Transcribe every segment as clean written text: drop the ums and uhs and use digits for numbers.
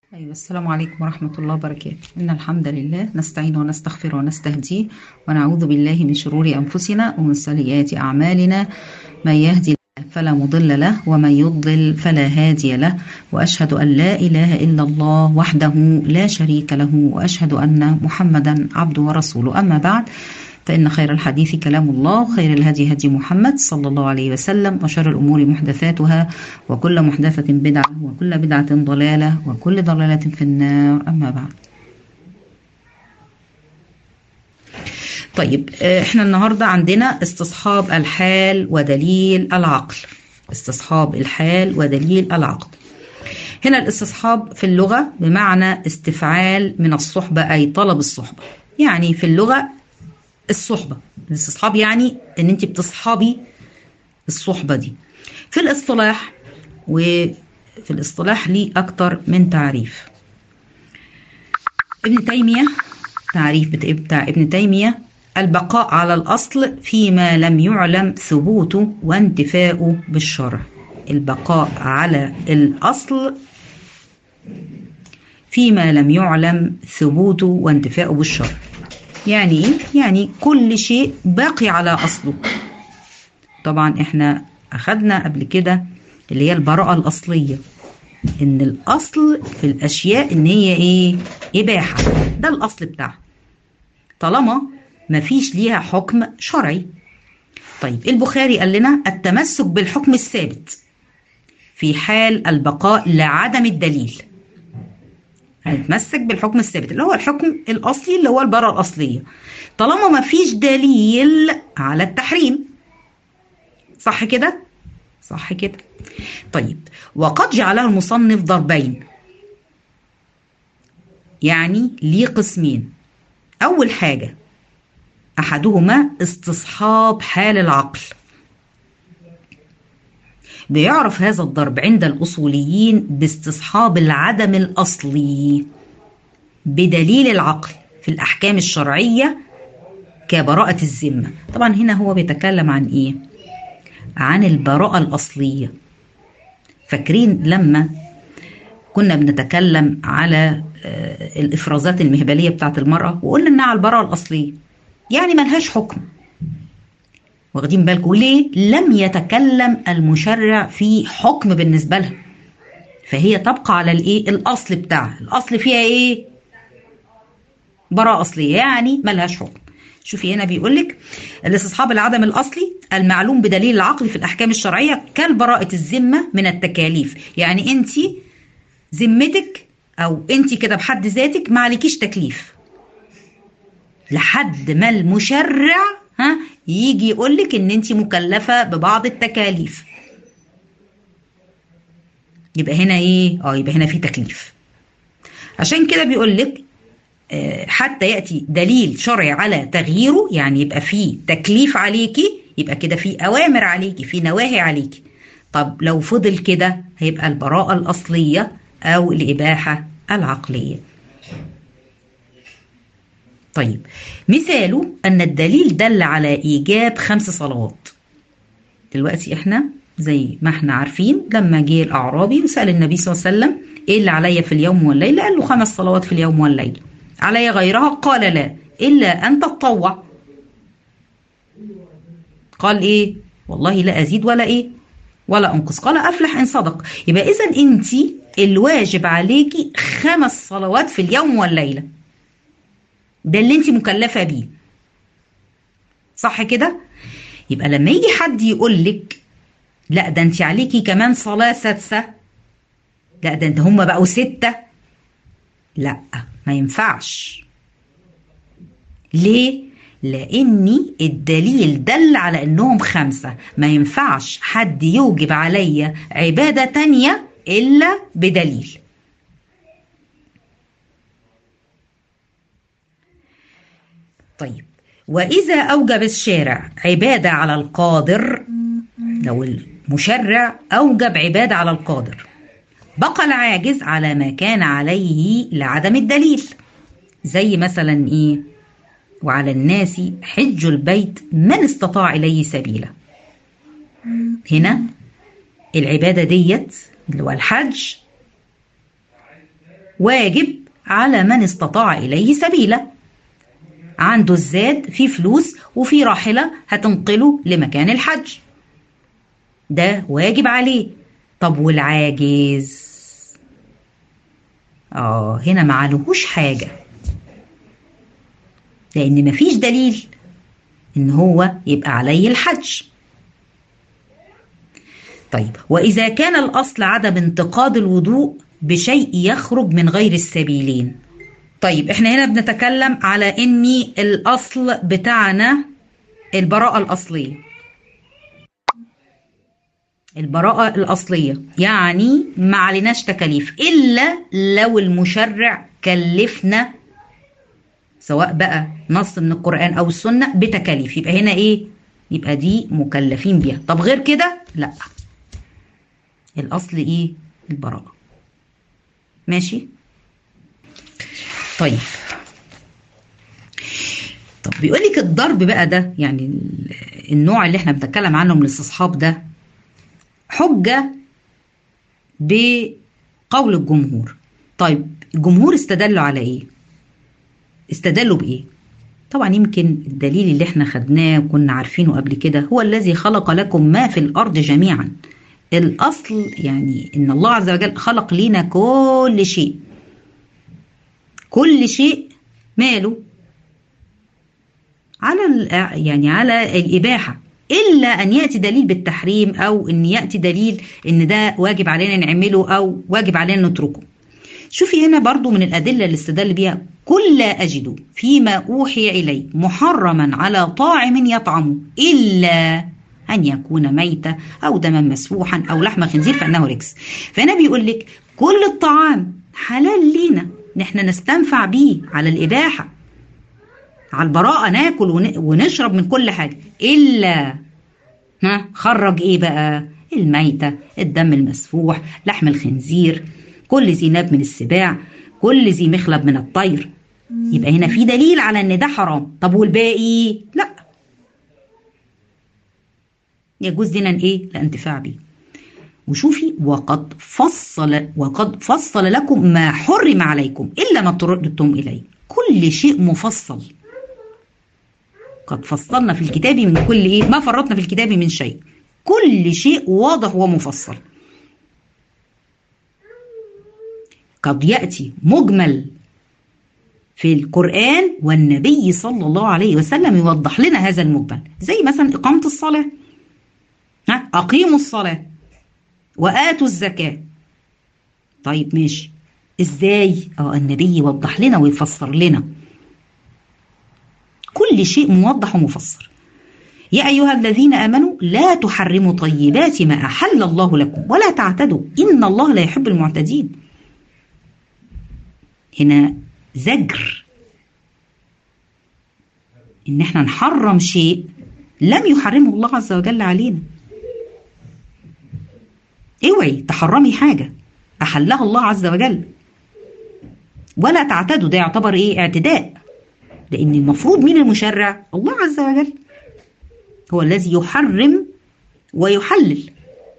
أيوة، السلام عليكم ورحمة الله وبركاته. إن الحمد لله نستعين ونستغفر ونستهديه ونعوذ بالله من شرور أنفسنا ومن سيئات أعمالنا. من يهدي الله فلا مضل له ومن يضلل فلا هادي له، وأشهد أن لا إله إلا الله وحده لا شريك له، وأشهد أن محمدا عبده ورسوله. أما بعد، فإن خير الحديث كلام الله، وخير الهدي هدي محمد صلى الله عليه وسلم، وشر الأمور محدثاتها، وكل محدثة بدعة، وكل بدعة ضلالة، وكل ضلالة في النار. أما بعد، طيب احنا النهاردة عندنا استصحاب الحال ودليل العقل. استصحاب الحال ودليل العقل. هنا الاستصحاب في اللغة بمعنى استفعال من الصحبة، أي طلب الصحبة. يعني في اللغة الصحبة، الاستصحاب يعني ان انت بتصحبي الصحبة دي. في الاصطلاح، وفي الاصطلاح ليه اكتر من تعريف. ابن تيمية، تعريف بتاع ابن تيمية: البقاء على الأصل فيما لم يعلم ثبوته وانتفاؤه بالشرع. البقاء على الأصل فيما لم يعلم ثبوته وانتفاؤه بالشرع. يعني ايه؟ يعني كل شيء باقي على أصله. طبعا احنا أخدنا قبل كده اللي هي البراءة الأصلية، إن الأصل في الأشياء إن هي إيه؟ إباحة. ده الأصل بتاعها طالما ما فيش ليها حكم شرعي. طيب البخاري قال لنا التمسك بالحكم الثابت في حال البقاء لعدم الدليل. هنتمسك بالحكم الثابت اللي هو الحكم الأصلي، اللي هو البراءة الأصلية، طالما ما فيش دليل على التحريم. صح كده؟ صح كده. طيب، وقد جعلها المصنف ضربين، يعني ليه قسمين. أول حاجة أحدهما استصحاب حال العقل. بيعرف هذا الضرب عند الأصوليين باستصحاب العدم الأصلي بدليل العقل في الأحكام الشرعية كبراءة الذمة. طبعا هنا هو بيتكلم عن إيه؟ عن البراءة الأصلية. فاكرين لما كنا بنتكلم على الإفرازات المهبلية بتاعت المرأة وقلنا إنها على البراءة الأصلية، يعني ملهاش حكم. واخدين بالكم ليه؟ لم يتكلم المشرع في حكم بالنسبة لها، فهي تبقى على الايه؟ الاصل بتاعها. الاصل فيها ايه؟ براءة اصلية، يعني ملهاش حكم. شوفي هنا بيقول لك الاستصحاب العدم الاصلي المعلوم بدليل العقل في الاحكام الشرعية كالبراءة الذمة من التكاليف. يعني انت ذمتك او انت كده بحد ذاتك ما عليكيش تكليف لحد ما المشرع يجي يقول لك ان انت مكلفة ببعض التكاليف. يبقى هنا ايه؟ يبقى هنا في تكليف. عشان كده بيقول لك حتى يأتي دليل شرعي على تغييره، يعني يبقى في تكليف عليكي، يبقى كده في أوامر عليكي، في نواهي عليكي. طب لو فضل كده هيبقى البراءة الأصلية أو الإباحة العقلية. طيب، مثاله أن الدليل دل على إيجاب 5 صلوات. دلوقتي احنا زي ما احنا عارفين لما جه الأعرابي وسأل النبي صلى الله عليه وسلم ايه اللي عليا في اليوم والليلة؟ قال له 5 صلوات في اليوم والليلة. علي غيرها؟ قال لا، إلا أن تتطوع. قال ايه؟ والله لا أزيد ولا ايه ولا أنقص. قال أفلح إن صدق. يبقى إذا أنت الواجب عليكي 5 صلوات في اليوم والليلة، ده اللي أنت مكلفة بيه. صح كده؟ يبقى لما يجي حد يقول لك لا ده أنت عليكي كمان صلاة سادسة، لا ده انت هم بقوا 6، لا ما ينفعش. ليه؟ لأني الدليل دل على انهم 5. ما ينفعش حد يوجب عليا عبادة تانية إلا بدليل. طيب، وإذا أوجب الشارع عبادة على القادر، لو المشرع أوجب عبادة على القادر بقى العاجز على ما كان عليه لعدم الدليل. زي مثلا ايه؟ وعلى الناس حج البيت من استطاع اليه سبيلا. هنا العبادة ديت اللي هو الحج واجب على من استطاع إليه سبيلا، عنده الزاد، في فلوس وفي راحلة هتنقله لمكان الحج، ده واجب عليه. طب والعاجز؟ هنا معلهوش حاجة، لأن مفيش دليل إن هو يبقى عليه الحج. طيب، وإذا كان الأصل عدم انتقاد الوضوء بشيء يخرج من غير السبيلين. طيب احنا هنا بنتكلم على إن الأصل بتاعنا البراءة الأصلية. البراءة الأصلية يعني ما عليناش تكاليف إلا لو المشرع كلفنا، سواء بقى نص من القرآن أو السنة بتكاليف، يبقى هنا إيه؟ يبقى دي مكلفين بيها. طب غير كده لا، الأصل إيه؟ البراءة. ماشي؟ طيب بيقول لك الضرب بقى ده، يعني النوع اللي احنا بنتكلم عنه من الاستصحاب ده، حجة بقول الجمهور. طيب الجمهور استدلوا على ايه؟ استدلوا بايه؟ طبعا يمكن الدليل اللي احنا خدناه وكنا عارفينه قبل كده، هو الذي خلق لكم ما في الارض جميعا. الاصل يعني ان الله عز وجل خلق لنا كل شيء، كل شيء ماله على يعني على الاباحه، الا ان ياتي دليل بالتحريم، او ان ياتي دليل ان ده واجب علينا نعمله او واجب علينا نتركه. شوفي هنا برضو من الادله اللي استدل بيها، قل لا اجد فيما اوحي الي محرما على طاعم يطعمه الا ان يكون ميتا او دما مسفوحا او لحم خنزير فانه رجس. فهنا بيقول لك كل الطعام حلال لينا ان احنا نستنفع بيه على الاباحه، على البراءة، ناكل ونشرب من كل حاجة، إلا خرج إيه بقى؟ الميتة، الدم المسفوح، لحم الخنزير، كل ذي ناب من السباع، كل ذي مخلب من الطير. يبقى هنا في دليل على إن ده حرام. طب والباقي؟ لا، يجوز لنا إيه؟ الانتفاع بيه. وشوفي وقد فصل لكم ما حرم عليكم إلا ما اضطررتم إليه. كل شيء مفصل، قد فصلنا في الكتاب من كل ايه، ما فرطنا في الكتاب من شيء، كل شيء واضح ومفصل. قد يأتي مجمل في القرآن والنبي صلى الله عليه وسلم يوضح لنا هذا المجمل، زي مثلا إقامة الصلاة، أقيموا الصلاة وآتوا الزكاة. طيب ماشي، إزاي؟ النبي يوضح لنا ويفسر لنا، كل شيء موضح ومفسر. يا أيها الذين آمنوا لا تحرموا طيبات ما أحل الله لكم ولا تعتدوا إن الله لا يحب المعتدين. هنا زجر إن احنا نحرم شيء لم يحرمه الله عز وجل علينا. اوعي تحرمي حاجة أحلها الله عز وجل، ولا تعتدوا، ده يعتبر ايه؟ اعتداء، لأن المفروض مين المشرع؟ الله عز وجل، هو الذي يحرم ويحلل.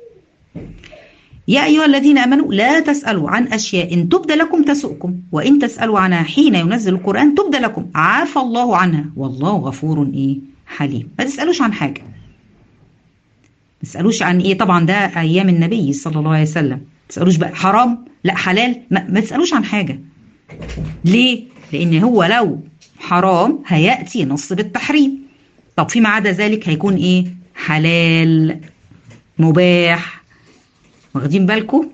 يا أيها الذين آمنوا لا تسألوا عن أشياء إن تبد لكم تسؤكم وإن تسألوا عنها حين ينزل القرآن تبد لكم عفى الله عنها والله غفور حليم. ما تسألوش عن حاجة، ما تسألوش عن إيه؟ طبعا ده أيام النبي صلى الله عليه وسلم. ما تسألوش بقى حرام لا حلال، ما تسألوش عن حاجة. ليه؟ لأن هو لو حرام هيأتي نص بالتحريم، طب فيما عدا ذلك هيكون ايه؟ حلال مباح. واخدين بالكم؟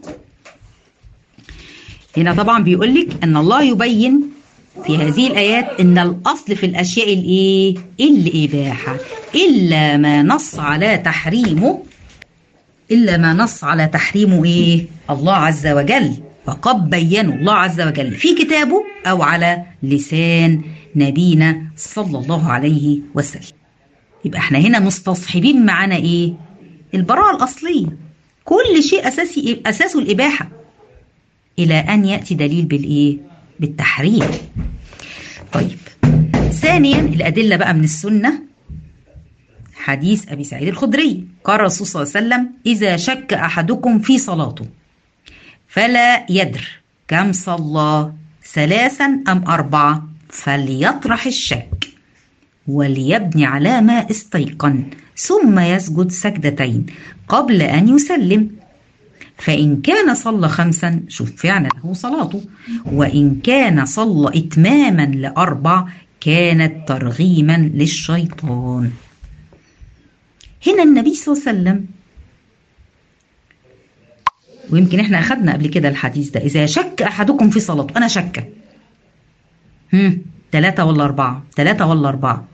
هنا طبعا بيقولك ان الله يبين في هذه الايات ان الاصل في الاشياء الايه؟ الاباحه، الا ما نص على تحريمه، الا ما نص على تحريمه ايه؟ الله عز وجل، فقد بينه الله عز وجل في كتابه او على لسان نبينا صلى الله عليه وسلم. يبقى احنا هنا مستصحبين معانا ايه؟ البراءة الأصلية، كل شيء أساسه الإباحة إلى أن يأتي دليل بالإيه؟ بالتحريم. طيب ثانيا الأدلة بقى من السنة، حديث أبي سعيد الخدري قال الرسول صلى الله عليه وسلم إذا شك أحدكم في صلاته فلا يدر كم صلى، 3 أم 4؟ فليطرح الشك وليبني على ما استيقن، ثم يسجد سجدتين قبل أن يسلم. فإن كان صلى 5 شوف فعلا هو صلاته، وإن كان صلى إتماما ل4 كانت ترغيما للشيطان. هنا النبي صلى الله عليه وسلم، ويمكن احنا أخذنا قبل كده الحديث ده، إذا شك أحدكم في صلاته، أنا شكة 3 ولا 4، 3 ولا 4.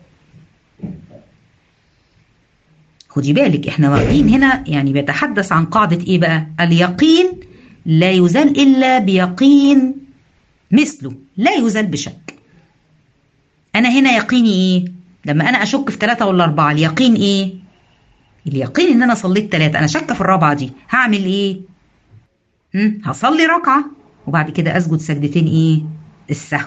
خدي بالك احنا واخدين هنا يعني بيتحدث عن قاعدة ايه بقى؟ اليقين لا يزال إلا بيقين مثله، لا يزال بشك. أنا هنا يقيني ايه؟ لما أنا أشك في 3 ولا 4، اليقين ايه؟ اليقين إن أنا صليت 3، أنا شاكة في الرابعة دي، هعمل ايه؟ هصلي ركعة وبعد كده أسجد سجدتين ايه؟ السهو.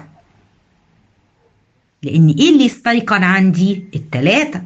لأن ايه اللي استيقن عندي؟ 3.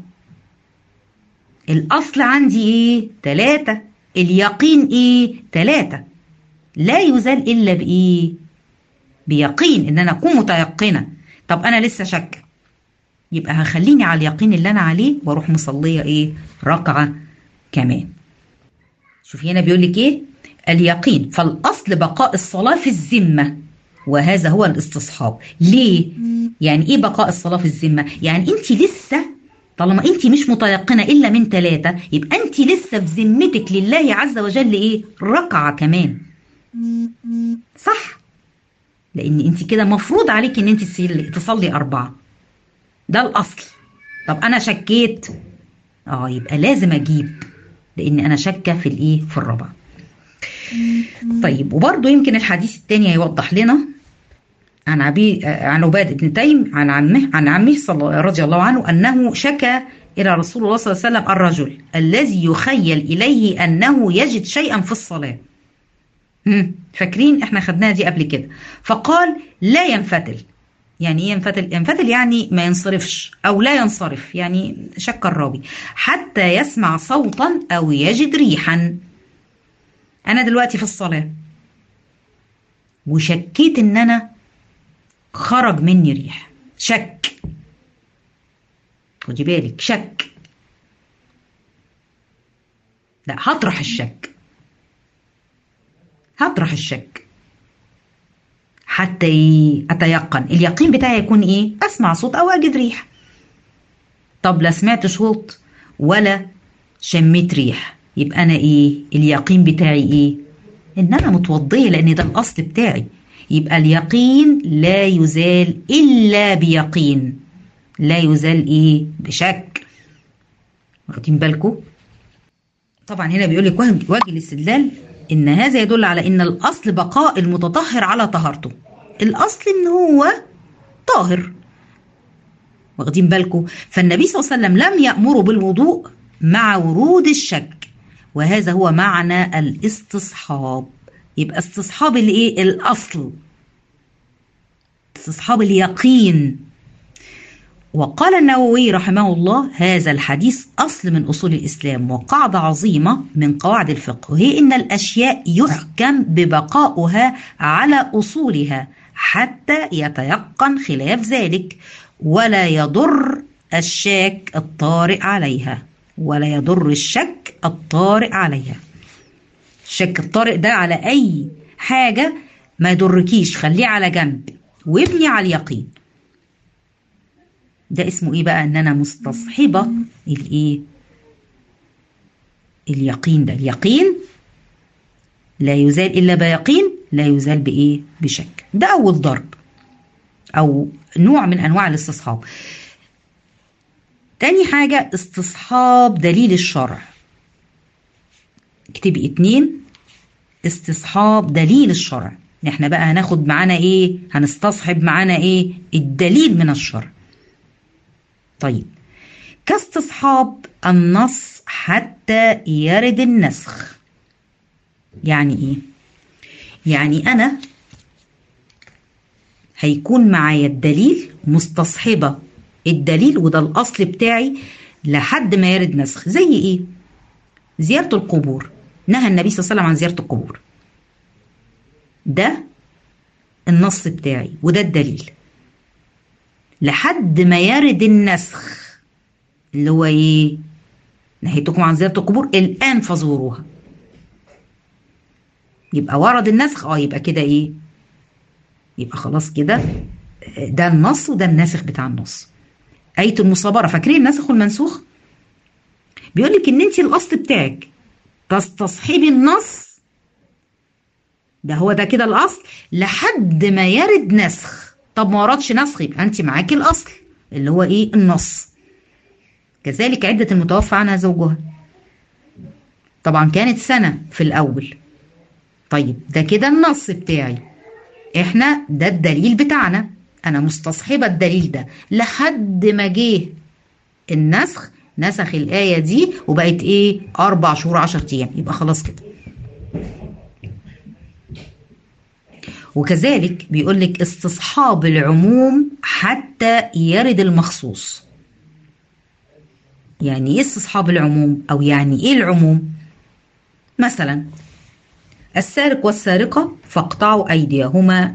الأصل عندي ايه؟ 3. اليقين ايه؟ 3. لا يزال إلا بإيه؟ بيقين، إن أنا أكون متيقنة. طب أنا لسه شك، يبقى هخليني على اليقين اللي أنا عليه وأروح مصلية إيه؟ ركعة كمان. شوفي هنا بيقول لك إيه؟ اليقين فالأصل بقاء الصلاة في الذمة، وهذا هو الاستصحاب. ليه؟ يعني إيه بقاء الصلاة في الذمة؟ يعني أنت لسه، طالما أنت مش متيقنة إلا من 3، يبقى أنت لسه في ذمتك لله عز وجل إيه؟ ركعة كمان. صح؟ لأن أنت كده مفروض عليك إن أنت تصلي 4، ده الأصل. طب أنا شكيت، يبقى لازم أجيب، لأن أنا شاكة في الإيه؟ في الرابعة. طيب، وبرضه يمكن الحديث الثاني هيوضح لنا عن عبادة بن تيم عن عمه رضي الله عنه أنه شكى إلى رسول الله صلى الله عليه وسلم الرجل الذي يخيل إليه أنه يجد شيئا في الصلاة. فاكرين احنا خدناها دي قبل كده. فقال لا ينفتل. يعني ايه ينفتل؟ ينفتل يعني ما ينصرفش او لا ينصرف، يعني شك الراوي، حتى يسمع صوتا او يجد ريحا. انا دلوقتي في الصلاة وشكيت ان انا خرج مني ريح، شك، خدي بالك، شك، لا هطرح الشك، هطرح الشك حتى أتيقن. اليقين بتاعي يكون إيه؟ أسمع صوت أو أجد ريح. طب لا سمعت صوت ولا شميت ريح، يبقى أنا إيه؟ اليقين بتاعي إيه؟ إن أنا متوضية، لأن ده الأصل بتاعي. يبقى اليقين لا يزال إلا بيقين، لا يزال إيه؟ بشك. واخدين بالكم؟ طبعا هنا بيقول لك وجه الاستدلال إن هذا يدل على إن الأصل بقاء المتطهر على طهارته. الأصل إن هو طاهر. واخدين بالكم؟ فالنبي صلى الله عليه وسلم لم يأمره بالوضوء مع ورود الشك، وهذا هو معنى الاستصحاب. يبقى استصحاب الايه؟ الأصل، استصحاب اليقين. وقال النووي رحمه الله هذا الحديث أصل من أصول الإسلام وقاعدة عظيمة من قواعد الفقه، وهي إن الأشياء يحكم ببقاؤها على أصولها حتى يتيقن خلاف ذلك، ولا يضر الشك الطارئ عليها، ولا يضر الشك الطارئ عليها. الشك الطارئ ده على أي حاجة ما يضركيش، خليه على جنب وابني على اليقين. ده اسمه ايه بقى؟ ان انا مستصحبة الايه؟ اليقين. ده اليقين لا يزال الا بيقين، لا يزال بايه؟ بشك. ده اول ضرب او نوع من انواع الاستصحاب. تاني حاجة استصحاب دليل الشرع. اكتبي 2 استصحاب دليل الشرع. احنا بقى هناخد معانا ايه؟ هنستصحب معانا ايه؟ الدليل من الشرع. طيب، كاستصحاب النص حتى يرد النسخ. يعني ايه؟ يعني انا هيكون معايا الدليل، مستصحبة الدليل، وده الاصل بتاعي لحد ما يرد نسخ. زي ايه؟ زيارة القبور. نهى النبي صلى الله عليه وسلم عن زيارة القبور. ده النص بتاعي وده الدليل لحد ما يرد النسخ اللي هو ايه؟ نهيتكم عن زيارة القبور الآن فزوروها. يبقى ورد النسخ، يبقى كده ايه؟ يبقى خلاص كده ده النص وده الناسخ بتاع النص. آية المصابرة، فاكرين الناسخ والمنسوخ؟ بيقول لك ان انت الاصل بتاعك تستصحبي النص ده، هو ده كده الاصل لحد ما يرد نسخ. طب ما وردش نسخ يبقى انت معاكي الاصل اللي هو ايه؟ النص. كذلك عدة المتوفى عنها زوجها، طبعا كانت سنة في الاول. طيب ده كده النص بتاعي، احنا ده الدليل بتاعنا، انا مستصحبة الدليل ده لحد ما جه النسخ، نسخ الآية دي وبقت ايه؟ 4 شهور 10 ايام، يبقى خلاص كده. وكذلك بيقول لك استصحاب العموم حتى يرد المخصوص. يعني ايه استصحاب العموم؟ او يعني ايه العموم؟ مثلا السارق والسارقة فاقطعوا ايديهما،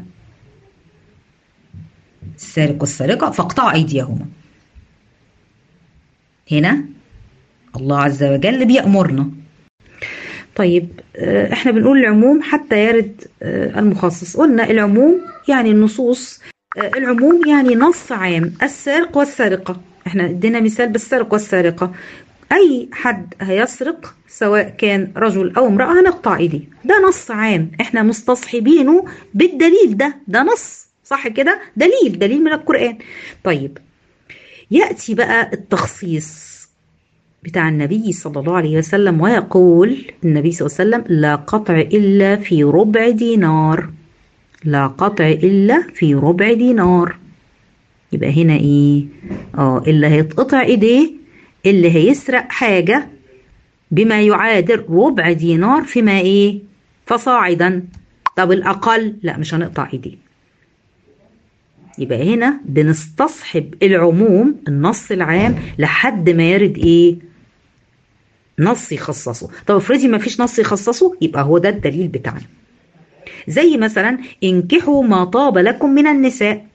السارق والسارقة فاقطعوا ايديهما، هنا الله عز وجل بيأمرنا. طيب احنا بنقول العموم حتى يرد المخصص. قلنا العموم يعني النصوص، العموم يعني نص عام. السارق والسارقة، احنا ادينا مثال بالسارق والسارقة، اي حد هيسرق سواء كان رجل او امرأة هنقطع ايديه، ده نص عام احنا مستصحبينه بالدليل ده نص صح كده، دليل من القرآن. طيب يأتي بقى التخصيص بتاع النبي صلى الله عليه وسلم، ويقول النبي صلى الله عليه وسلم لا قطع إلا في ربع دينار، لا قطع إلا في ربع دينار. يبقى هنا إيه؟ اللي هيتقطع إيديه اللي هيسرق حاجة بما يعادل ربع دينار فيما إيه؟ فصاعدا. طب الأقل لا، مش هنقطع إيديه. يبقى هنا بنستصحب العموم النص العام لحد ما يرد إيه؟ نص يخصصه. طب افرضي ما فيش نص يخصصه، يبقى هو ده الدليل بتاعنا. زي مثلا انكحوا ما طاب لكم من النساء،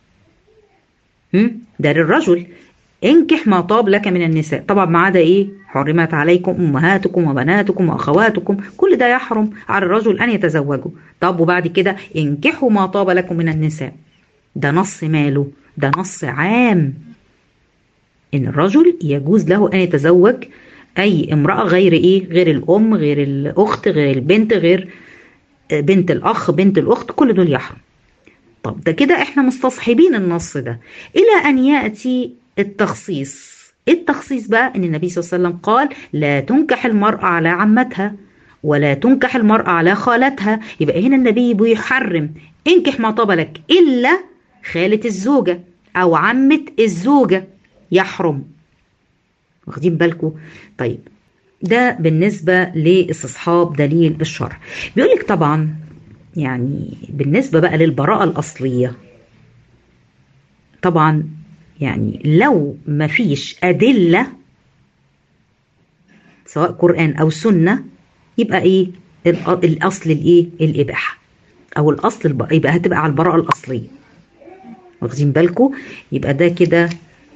ده للرجل، انكح ما طاب لك من النساء، طبعا ما عدا ايه؟ حرمت عليكم امهاتكم وبناتكم واخواتكم، كل ده يحرم على الرجل ان يتزوجه. طب وبعد كده انكحوا ما طاب لكم من النساء، ده نص ماله؟ ده نص عام، ان الرجل يجوز له ان يتزوج اي امرأة غير ايه؟ غير الام، غير الاخت، غير البنت، غير بنت الاخ، بنت الاخت، كل دول يحرم. طب ده كده احنا مستصحبين النص ده الى ان يأتي التخصيص. التخصيص بقى ان النبي صلى الله عليه وسلم قال لا تنكح المرأة على عمتها ولا تنكح المرأة على خالتها. يبقى هنا النبي بيحرم انكح ما طاب لك الا خالة الزوجة او عمة الزوجة، يحرم. واخدين بالكم؟ طيب ده بالنسبة لاستصحاب دليل الشرع. بيقولك طبعا يعني بالنسبة بقى للبراءة الأصلية، طبعا يعني لو ما فيش أدلة سواء قرآن أو سنة، يبقى إيه الأصل؟ الإيه؟ الإباحة، أو الأصل يبقى هتبقى على البراءة الأصلية. واخدين بالكم؟ يبقى ده كده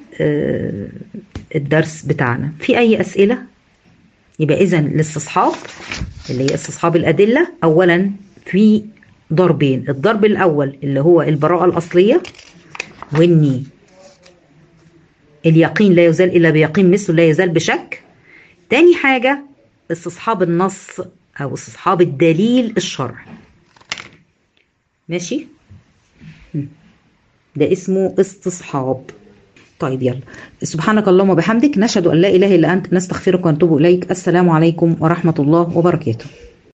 الدرس بتاعنا. في أي أسئلة؟ يبقى إذن الاستصحاب اللي هي استصحاب الأدلة أولا في ضربين. الضرب الأول اللي هو البراءة الأصلية، وإني اليقين لا يزال إلا بيقين مثله لا يزال بشك. تاني حاجة استصحاب النص أو استصحاب الدليل الشرعي. ماشي؟ ده اسمه استصحاب. طيب يلا، سبحانك اللهم وبحمدك نشهد أن لا إله إلا أنت نستغفرك ونتوب إليك. السلام عليكم ورحمة الله وبركاته.